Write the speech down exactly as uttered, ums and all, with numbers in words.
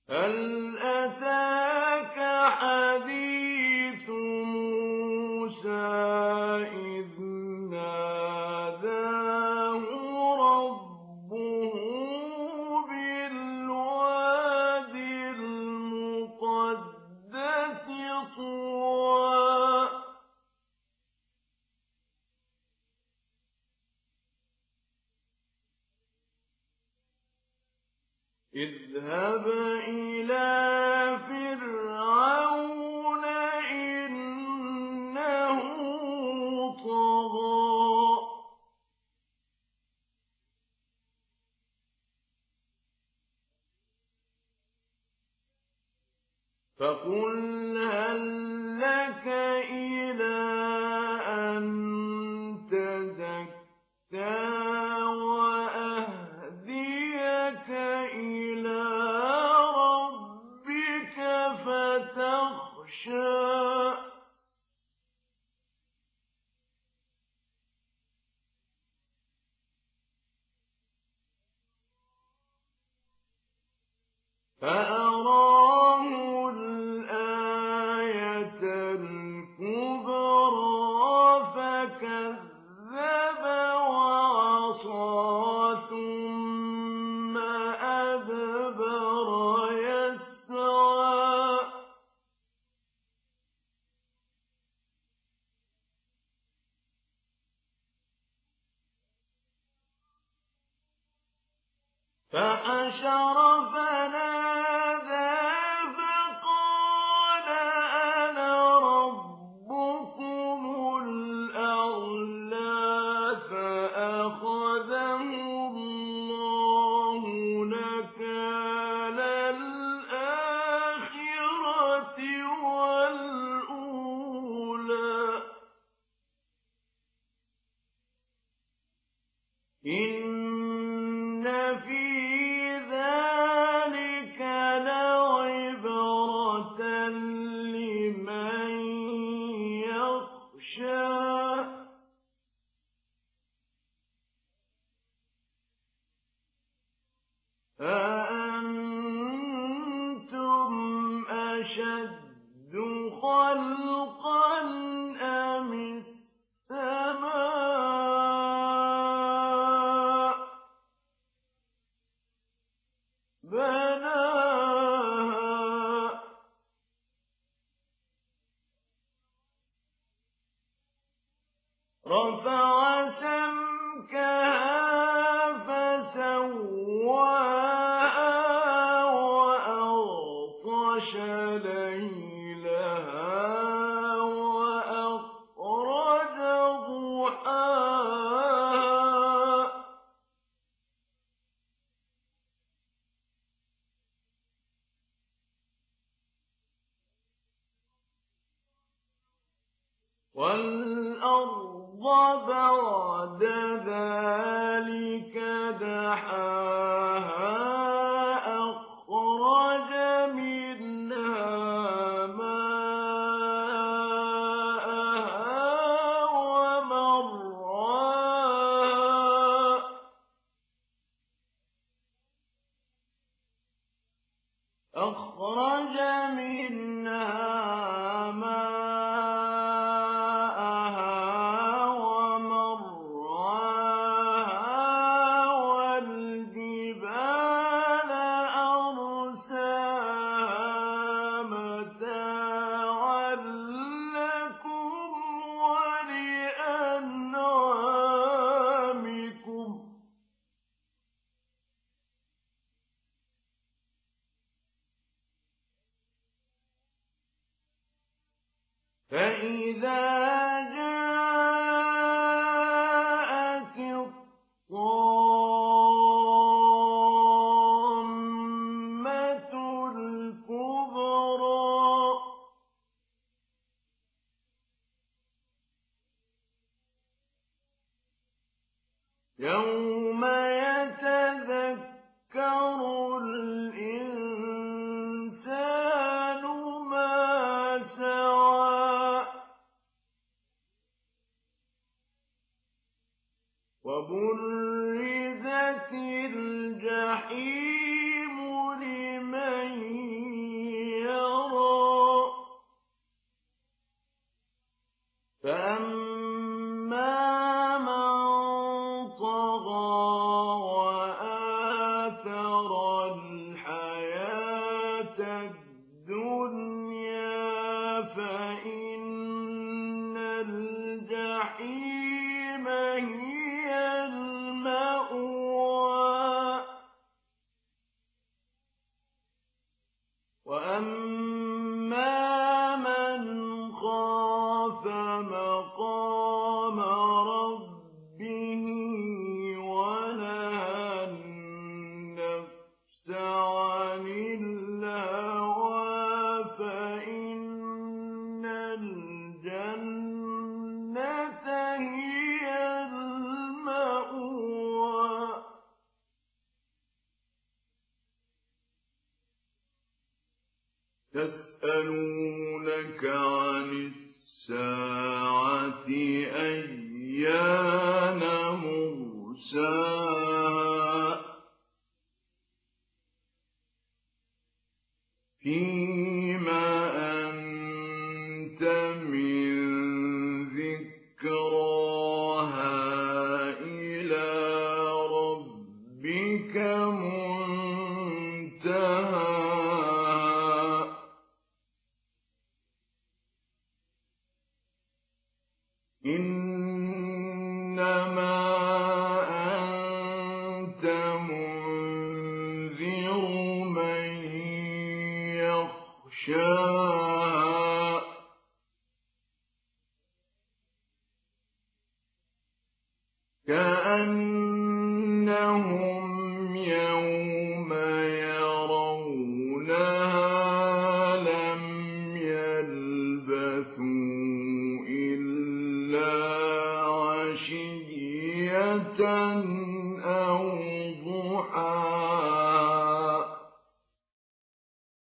هل أتاك حديث موسى إذ ناداه ربه بالواد المقدس طوى اذهب إلى فرعون إنه طغى فقل هل لك إلى أن تزكى وأهديك إلى ربك فتخشى فأراه الآية الكبرى فكذب وعصى ثم أدبر يسعى فحشر فنادى فقال أنا ربكم الأعلى فأخذه الله نكال الآخرة والأولى إن في ذلك لعبرة لمن يخشى أأنتم أشد خلقا أم السماء بناها رفع سمكها فسواها وأغطش ليلها وأخرج ضحاها والأرض بعد ذلك دحاها أخرج منها ماءها ومرعاها أخرج منها فإذا جاءت الطامة الكبرى يوم يتذكر الإنسان ما سعى وبرزت الجحيم لمن يسألونك عن الساعة أيان مرساها فيما أنت من ذكراها إلى ربك منتهاها إنما أنت منذر من يخشاها كأنهم يوم يرونها لم يلبثوا إلا عشية أو ضحاها